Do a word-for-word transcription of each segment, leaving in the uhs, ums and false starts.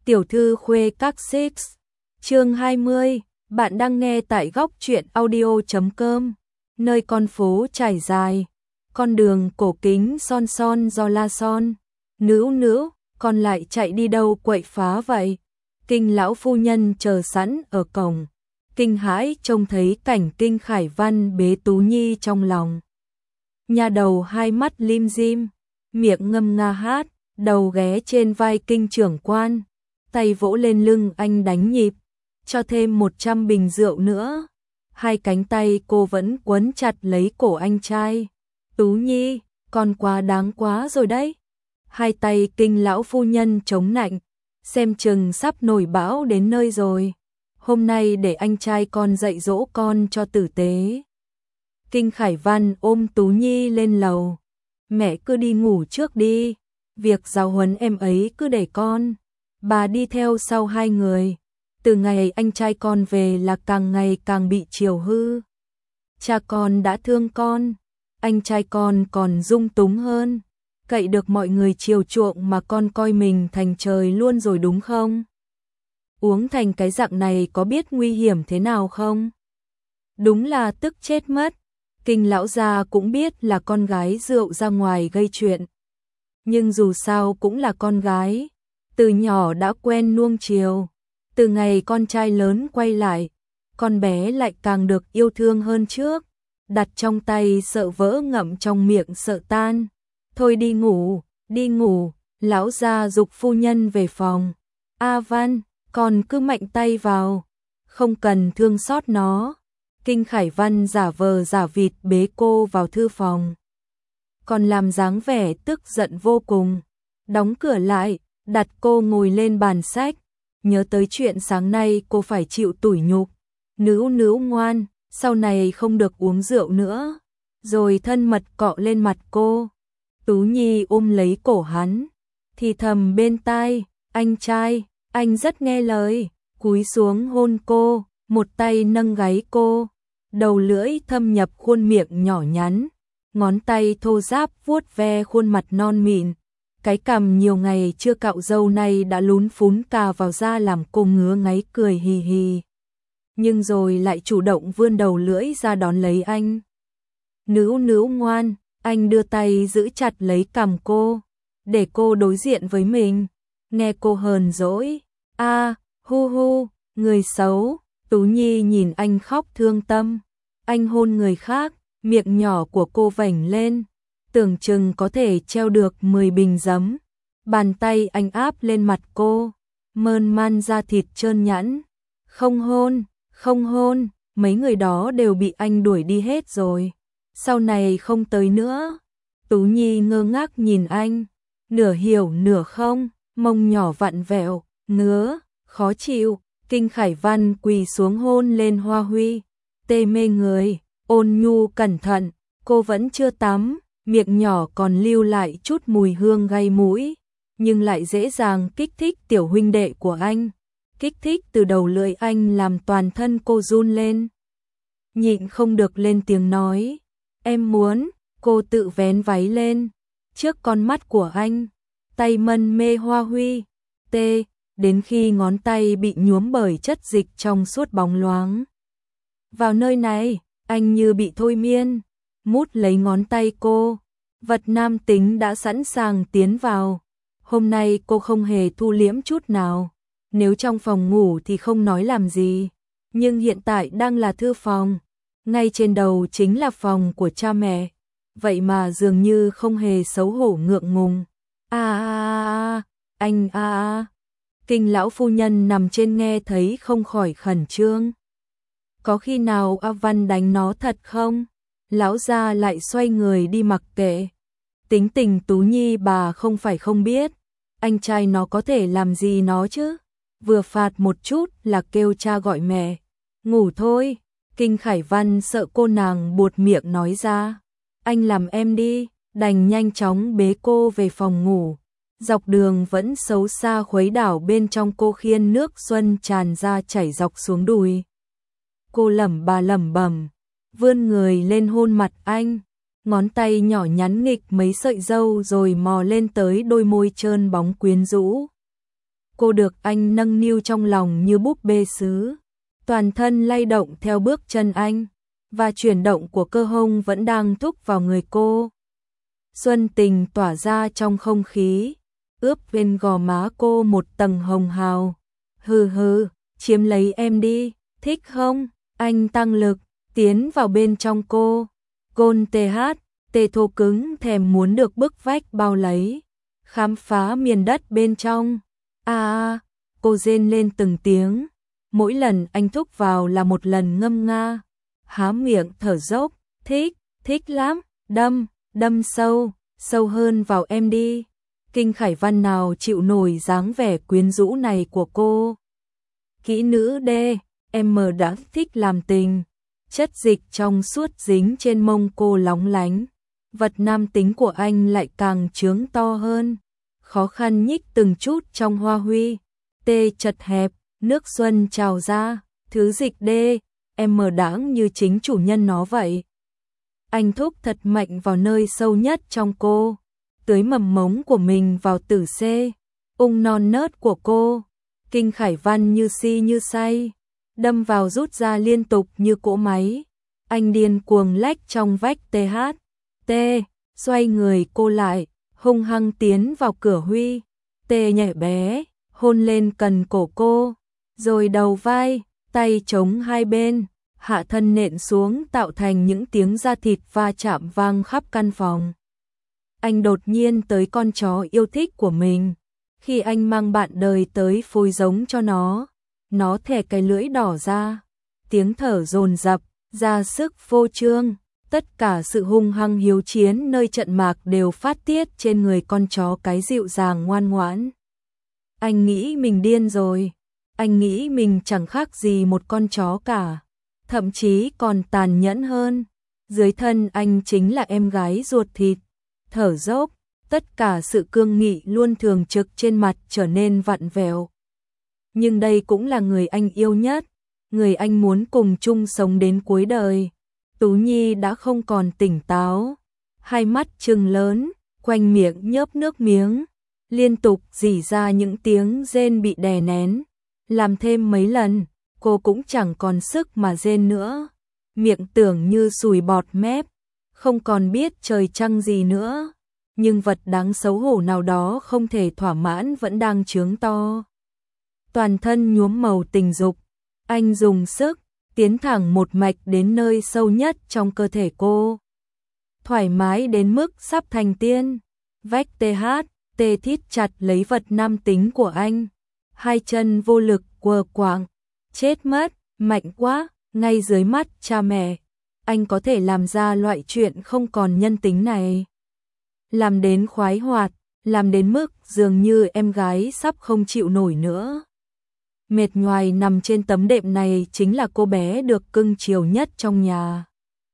Tiểu thư khuê các six. Chương hai mươi, bạn đang nghe tại góc truyện audio chấm com. Nơi con phố trải dài, con đường cổ kính son son do la son. Nữ nữ, con lại chạy đi đâu quậy phá vậy? Kinh lão phu nhân chờ sẵn ở cổng, kinh hãi trông thấy cảnh Kinh Khải Văn bế Tú Nhi trong lòng. Nha đầu hai mắt lim dim, miệng ngâm nga hát, đầu ghé trên vai Kinh trưởng quan, tay vỗ lên lưng anh đánh nhịp, cho thêm một trăm bình rượu nữa. Hai cánh tay cô vẫn quấn chặt lấy cổ anh trai. Tú Nhi, con quá đáng quá rồi đấy. Hai tay Kinh lão phu nhân chống nạnh, xem chừng sắp nổi bão đến nơi rồi. Hôm nay để anh trai con dạy dỗ con cho tử tế. Kinh Khải Văn ôm Tú Nhi lên lầu. Mẹ cứ đi ngủ trước đi, việc giáo huấn em ấy cứ để con. Bà đi theo sau hai người. Từ ngày anh trai con về là càng ngày càng bị chiều hư. Cha con đã thương con, anh trai con còn dung túng hơn. Cậy được mọi người chiều chuộng mà con coi mình thành trời luôn rồi đúng không? Uống thành cái dạng này có biết nguy hiểm thế nào không? Đúng là tức chết mất. Kinh lão gia cũng biết là con gái rượu ra ngoài gây chuyện. Nhưng dù sao cũng là con gái, từ nhỏ đã quen nuông chiều. Từ ngày con trai lớn quay lại, con bé lại càng được yêu thương hơn trước. Đặt trong tay sợ vỡ ngậm trong miệng sợ tan. Thôi đi ngủ, đi ngủ, lão gia giục phu nhân về phòng. A Văn, con cứ mạnh tay vào, không cần thương xót nó. Kinh Khải Văn giả vờ giả vịt bế cô vào thư phòng. Còn làm dáng vẻ tức giận vô cùng. Đóng cửa lại, đặt cô ngồi lên bàn sách. Nhớ tới chuyện sáng nay cô phải chịu tủi nhục. Nữ nữ ngoan, sau này không được uống rượu nữa. Rồi thân mật cọ lên mặt cô. Tú Nhi ôm lấy cổ hắn, thì thầm bên tai, anh trai, anh rất nghe lời. Cúi xuống hôn cô, một tay nâng gáy cô. Đầu lưỡi thâm nhập khuôn miệng nhỏ nhắn, ngón tay thô ráp vuốt ve khuôn mặt non mịn. Cái cằm nhiều ngày chưa cạo râu này đã lún phún cà vào da làm cô ngứa ngáy cười hì hì. Nhưng rồi lại chủ động vươn đầu lưỡi ra đón lấy anh. Nữ nữ ngoan, anh đưa tay giữ chặt lấy cằm cô, để cô đối diện với mình. Nghe cô hờn dỗi, a hu hu, người xấu. Tú Nhi nhìn anh khóc thương tâm. Anh hôn người khác, miệng nhỏ của cô vểnh lên, tưởng chừng có thể treo được mười bình giấm. Bàn tay anh áp lên mặt cô, mơn man da thịt trơn nhẵn. Không hôn, không hôn, mấy người đó đều bị anh đuổi đi hết rồi. Sau này không tới nữa. Tú Nhi ngơ ngác nhìn anh, nửa hiểu nửa không, mông nhỏ vặn vẹo, ngứa, khó chịu. Kinh Khải Văn quỳ xuống hôn lên Hoa Huy, tê mê người, ôn nhu cẩn thận. Cô vẫn chưa tắm, miệng nhỏ còn lưu lại chút mùi hương gây mũi, nhưng lại dễ dàng kích thích tiểu huynh đệ của anh. Kích thích từ đầu lưỡi anh làm toàn thân cô run lên. Nhịn không được lên tiếng nói, em muốn. Cô tự vén váy lên, trước con mắt của anh, tay mân mê Hoa Huy, tê, đến khi ngón tay bị nhuốm bởi chất dịch trong suốt bóng loáng. Vào nơi này, anh như bị thôi miên, mút lấy ngón tay cô, vật nam tính đã sẵn sàng tiến vào. Hôm nay cô không hề thu liễm chút nào, nếu trong phòng ngủ thì không nói làm gì, nhưng hiện tại đang là thư phòng, ngay trên đầu chính là phòng của cha mẹ, vậy mà dường như không hề xấu hổ ngượng ngùng. A a a, anh a a. Kinh lão phu nhân nằm trên nghe thấy không khỏi khẩn trương. Có khi nào A Văn đánh nó thật không? Lão gia lại xoay người đi mặc kệ. Tính tình Tú Nhi bà không phải không biết, anh trai nó có thể làm gì nó chứ? Vừa phạt một chút là kêu cha gọi mẹ. Ngủ thôi. Kinh Khải Văn sợ cô nàng buột miệng nói ra. Anh làm em đi, đành nhanh chóng bế cô về phòng ngủ. Dọc đường vẫn xấu xa khuấy đảo bên trong cô khiên nước xuân tràn ra chảy dọc xuống đùi. Cô lẩm bà lẩm bẩm, vươn người lên hôn mặt anh, ngón tay nhỏ nhắn nghịch mấy sợi râu rồi mò lên tới đôi môi trơn bóng quyến rũ. Cô được anh nâng niu trong lòng như búp bê sứ, toàn thân lay động theo bước chân anh, và chuyển động của cơ hông vẫn đang thúc vào người cô. Xuân tình tỏa ra trong không khí, ướp bên gò má cô một tầng hồng hào. Hừ hừ, chiếm lấy em đi, thích không? Anh tăng lực, tiến vào bên trong cô. Gôn tê hát, tê thô cứng thèm muốn được bức vách bao lấy, khám phá miền đất bên trong. À à, cô rên lên từng tiếng. Mỗi lần anh thúc vào là một lần ngâm nga, há miệng thở dốc, thích, thích lắm, đâm, đâm sâu, sâu hơn vào em đi. Kinh Khải Văn nào chịu nổi dáng vẻ quyến rũ này của cô. Kỹ nữ đê, em mờ đã thích làm tình. Chất dịch trong suốt dính trên mông cô lóng lánh. Vật nam tính của anh lại càng trướng to hơn. Khó khăn nhích từng chút trong hoa huy. Tê chật hẹp, nước xuân trào ra. Thứ dịch đê, em mờ đáng như chính chủ nhân nó vậy. Anh thúc thật mạnh vào nơi sâu nhất trong cô, tưới mầm mống của mình vào tử xê, ung non nớt của cô. Kinh Khải Văn như si như say, đâm vào rút ra liên tục như cỗ máy. Anh điên cuồng lách trong vách tê hát. Tê, xoay người cô lại, hung hăng tiến vào cửa huy. Tê nhảy bé, hôn lên cần cổ cô, rồi đầu vai, tay chống hai bên, hạ thân nện xuống tạo thành những tiếng da thịt va chạm vang khắp căn phòng. Anh đột nhiên tới con chó yêu thích của mình. Khi anh mang bạn đời tới phối giống cho nó, nó thè cái lưỡi đỏ ra, tiếng thở dồn dập, ra sức phô trương. Tất cả sự hung hăng hiếu chiến nơi trận mạc đều phát tiết trên người con chó cái dịu dàng ngoan ngoãn. Anh nghĩ mình điên rồi. Anh nghĩ mình chẳng khác gì một con chó cả. Thậm chí còn tàn nhẫn hơn. Dưới thân anh chính là em gái ruột thịt. Thở dốc, tất cả sự cương nghị luôn thường trực trên mặt trở nên vặn vẹo. Nhưng đây cũng là người anh yêu nhất, người anh muốn cùng chung sống đến cuối đời. Tú Nhi đã không còn tỉnh táo, hai mắt trừng lớn, quanh miệng nhớp nước miếng, liên tục rỉ ra những tiếng rên bị đè nén. Làm thêm mấy lần, cô cũng chẳng còn sức mà rên nữa, miệng tưởng như sùi bọt mép, không còn biết trời trăng gì nữa. Nhưng vật đáng xấu hổ nào đó không thể thỏa mãn vẫn đang trướng to. Toàn thân nhuốm màu tình dục, anh dùng sức, tiến thẳng một mạch đến nơi sâu nhất trong cơ thể cô. Thoải mái đến mức sắp thành tiên. Vách tê hát, tê thít chặt lấy vật nam tính của anh. Hai chân vô lực quờ quạng. Chết mất, mạnh quá, ngay dưới mắt cha mẹ. Anh có thể làm ra loại chuyện không còn nhân tính này. Làm đến khoái hoạt, làm đến mức dường như em gái sắp không chịu nổi nữa. Mệt nhoài nằm trên tấm đệm này chính là cô bé được cưng chiều nhất trong nhà.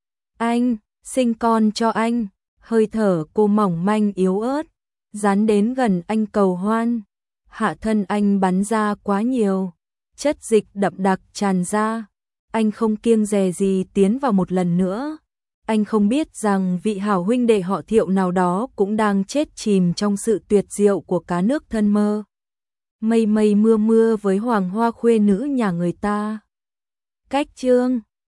Anh, sinh con cho anh, hơi thở cô mỏng manh yếu ớt, dán đến gần anh cầu hoan. Hạ thân anh bắn ra quá nhiều, chất dịch đậm đặc tràn ra. Anh không kiêng dè gì tiến vào một lần nữa. Anh không biết rằng vị hảo huynh đệ họ Thiệu nào đó cũng đang chết chìm trong sự tuyệt diệu của cá nước thân mơ. Mây mây mưa mưa với hoàng hoa khuê nữ nhà người ta. Cách chương